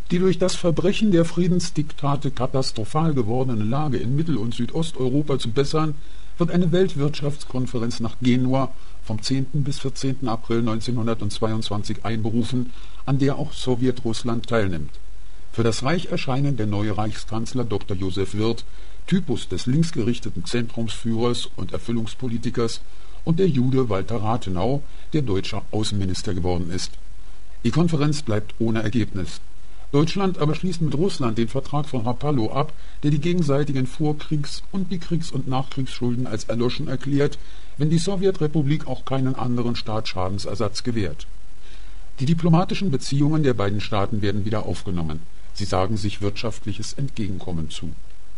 Die durch das Verbrechen der Friedensdiktate katastrophal gewordene Lage in Mittel- und Südosteuropa zu bessern, wird eine Weltwirtschaftskonferenz nach Genua vom 10. bis 14. April 1922 einberufen, an der auch Sowjetrussland teilnimmt. Für das Reich erscheinen der neue Reichskanzler Dr. Josef Wirth, Typus des linksgerichteten Zentrumsführers und Erfüllungspolitikers, und der Jude Walter Rathenau, der deutscher Außenminister geworden ist. Die Konferenz bleibt ohne Ergebnis. Deutschland aber schließt mit Russland den Vertrag von Rapallo ab, der die gegenseitigen Vorkriegs- und die Kriegs- und Nachkriegsschulden als erloschen erklärt, wenn die Sowjetrepublik auch keinen anderen Staat Schadensersatz gewährt. Die diplomatischen Beziehungen der beiden Staaten werden wieder aufgenommen. Sie sagen sich wirtschaftliches Entgegenkommen zu.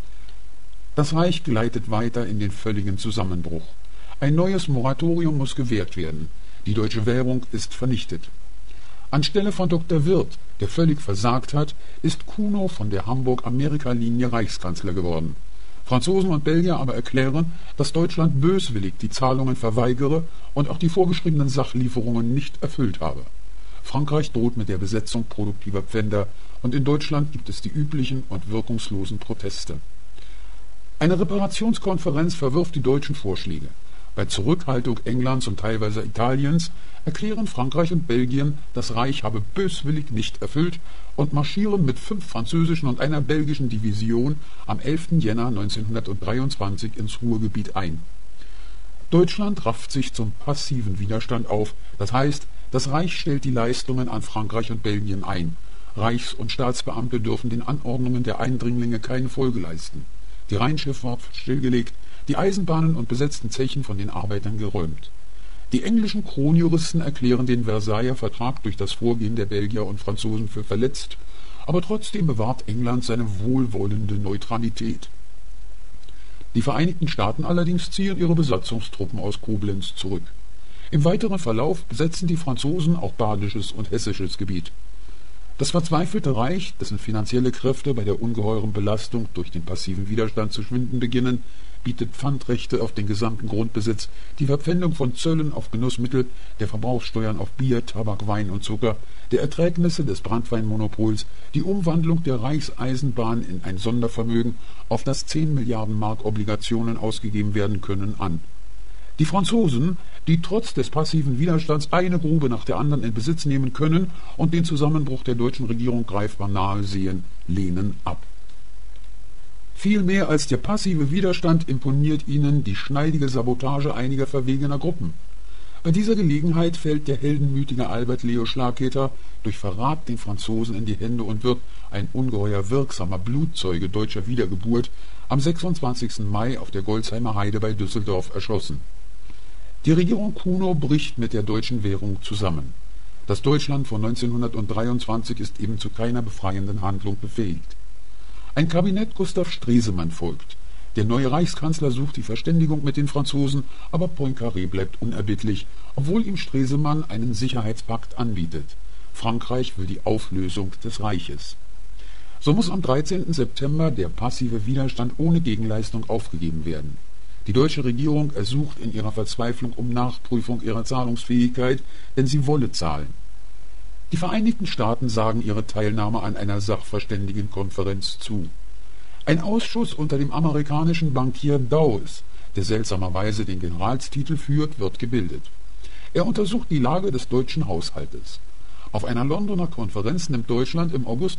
Das Reich gleitet weiter in den völligen Zusammenbruch. Ein neues Moratorium muss gewährt werden. Die deutsche Währung ist vernichtet. Anstelle von Dr. Wirth, der völlig versagt hat, ist Kuno von der Hamburg-Amerika-Linie Reichskanzler geworden. Franzosen und Belgier aber erklären, dass Deutschland böswillig die Zahlungen verweigere und auch die vorgeschriebenen Sachlieferungen nicht erfüllt habe. Frankreich droht mit der Besetzung produktiver Pfänder und in Deutschland gibt es die üblichen und wirkungslosen Proteste. Eine Reparationskonferenz verwirft die deutschen Vorschläge. Bei Zurückhaltung Englands und teilweise Italiens erklären Frankreich und Belgien, das Reich habe böswillig nicht erfüllt und marschieren mit 5 französischen und einer belgischen Division am 11. Jänner 1923 ins Ruhrgebiet ein. Deutschland rafft sich zum passiven Widerstand auf, das heißt, das Reich stellt die Leistungen an Frankreich und Belgien ein. Reichs- und Staatsbeamte dürfen den Anordnungen der Eindringlinge keine Folge leisten. Die Rheinschifffahrt wird stillgelegt, die Eisenbahnen und besetzten Zechen von den Arbeitern geräumt. Die englischen Kronjuristen erklären den Versailler Vertrag durch das Vorgehen der Belgier und Franzosen für verletzt, aber trotzdem bewahrt England seine wohlwollende Neutralität. Die Vereinigten Staaten allerdings ziehen ihre Besatzungstruppen aus Koblenz zurück. Im weiteren Verlauf besetzen die Franzosen auch badisches und hessisches Gebiet. Das verzweifelte Reich, dessen finanzielle Kräfte bei der ungeheuren Belastung durch den passiven Widerstand zu schwinden beginnen, bietet Pfandrechte auf den gesamten Grundbesitz, die Verpfändung von Zöllen auf Genussmittel, der Verbrauchssteuern auf Bier, Tabak, Wein und Zucker, der Erträgnisse des Branntweinmonopols, die Umwandlung der Reichseisenbahn in ein Sondervermögen, auf das 10 Milliarden Mark Obligationen ausgegeben werden können, an. Die Franzosen, die trotz des passiven Widerstands eine Grube nach der anderen in Besitz nehmen können und den Zusammenbruch der deutschen Regierung greifbar nahe sehen, lehnen ab. Viel mehr als der passive Widerstand imponiert ihnen die schneidige Sabotage einiger verwegener Gruppen. Bei dieser Gelegenheit fällt der heldenmütige Albert Leo Schlaketer durch Verrat den Franzosen in die Hände und wird, ein ungeheuer wirksamer Blutzeuge deutscher Wiedergeburt, am 26. Mai auf der Golzheimer Heide bei Düsseldorf erschossen. Die Regierung Kuno bricht mit der deutschen Währung zusammen. Das Deutschland von 1923 ist eben zu keiner befreienden Handlung befähigt. Ein Kabinett Gustav Stresemann folgt. Der neue Reichskanzler sucht die Verständigung mit den Franzosen, aber Poincaré bleibt unerbittlich, obwohl ihm Stresemann einen Sicherheitspakt anbietet. Frankreich will die Auflösung des Reiches. So muss am 13. September der passive Widerstand ohne Gegenleistung aufgegeben werden. Die deutsche Regierung ersucht in ihrer Verzweiflung um Nachprüfung ihrer Zahlungsfähigkeit, denn sie wolle zahlen. Die Vereinigten Staaten sagen ihre Teilnahme an einer Sachverständigenkonferenz zu. Ein Ausschuss unter dem amerikanischen Bankier Dawes, der seltsamerweise den Generalstitel führt, wird gebildet. Er untersucht die Lage des deutschen Haushaltes. Auf einer Londoner Konferenz nimmt Deutschland im August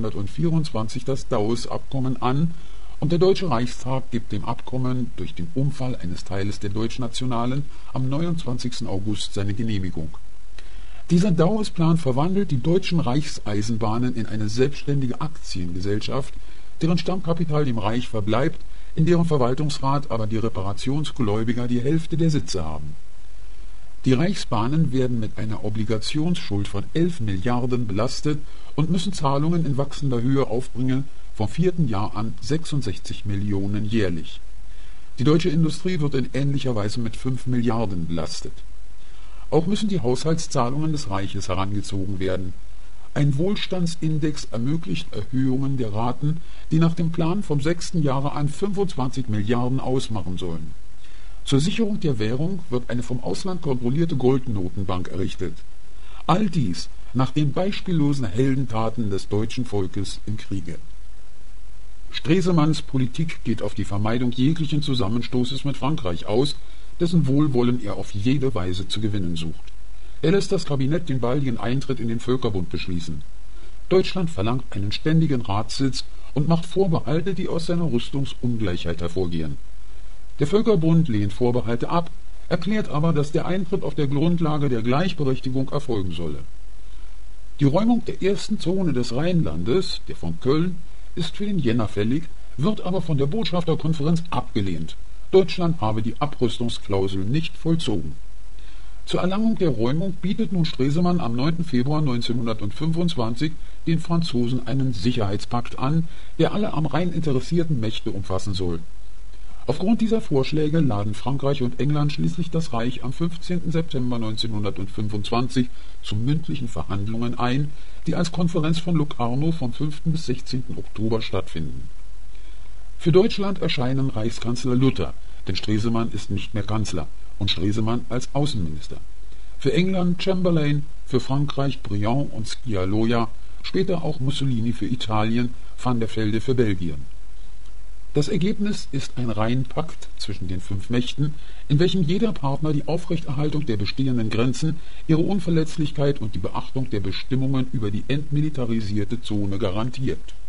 1924 das Dawes-Abkommen an und der Deutsche Reichstag gibt dem Abkommen durch den Umfall eines Teiles der Deutschnationalen am 29. August seine Genehmigung. Dieser Dawes-Plan verwandelt die deutschen Reichseisenbahnen in eine selbstständige Aktiengesellschaft, deren Stammkapital dem Reich verbleibt, in deren Verwaltungsrat aber die Reparationsgläubiger die Hälfte der Sitze haben. Die Reichsbahnen werden mit einer Obligationsschuld von 11 Milliarden belastet und müssen Zahlungen in wachsender Höhe aufbringen, vom 4. Jahr an 66 Millionen jährlich. Die deutsche Industrie wird in ähnlicher Weise mit 5 Milliarden belastet. Auch müssen die Haushaltszahlungen des Reiches herangezogen werden. Ein Wohlstandsindex ermöglicht Erhöhungen der Raten, die nach dem Plan vom 6. Jahre an 25 Milliarden ausmachen sollen. Zur Sicherung der Währung wird eine vom Ausland kontrollierte Goldnotenbank errichtet. All dies nach den beispiellosen Heldentaten des deutschen Volkes im Kriege. Stresemanns Politik geht auf die Vermeidung jeglichen Zusammenstoßes mit Frankreich aus, dessen Wohlwollen er auf jede Weise zu gewinnen sucht. Er lässt das Kabinett den baldigen Eintritt in den Völkerbund beschließen. Deutschland verlangt einen ständigen Ratssitz und macht Vorbehalte, die aus seiner Rüstungsungleichheit hervorgehen. Der Völkerbund lehnt Vorbehalte ab, erklärt aber, dass der Eintritt auf der Grundlage der Gleichberechtigung erfolgen solle. Die Räumung der ersten Zone des Rheinlandes, der von Köln, ist für den Jänner fällig, wird aber von der Botschafterkonferenz abgelehnt. Deutschland habe die Abrüstungsklausel nicht vollzogen. Zur Erlangung der Räumung bietet nun Stresemann am 9. Februar 1925 den Franzosen einen Sicherheitspakt an, der alle am Rhein interessierten Mächte umfassen soll. Aufgrund dieser Vorschläge laden Frankreich und England schließlich das Reich am 15. September 1925 zu mündlichen Verhandlungen ein, die als Konferenz von Locarno vom 5. bis 16. Oktober stattfinden. Für Deutschland erscheinen Reichskanzler Luther, denn Stresemann ist nicht mehr Kanzler, und Stresemann als Außenminister. Für England Chamberlain, für Frankreich Briand und Scialoja, später auch Mussolini für Italien, Van der Velde für Belgien. Das Ergebnis ist ein Rheinpakt zwischen den 5 Mächten, in welchem jeder Partner die Aufrechterhaltung der bestehenden Grenzen, ihre Unverletzlichkeit und die Beachtung der Bestimmungen über die entmilitarisierte Zone garantiert.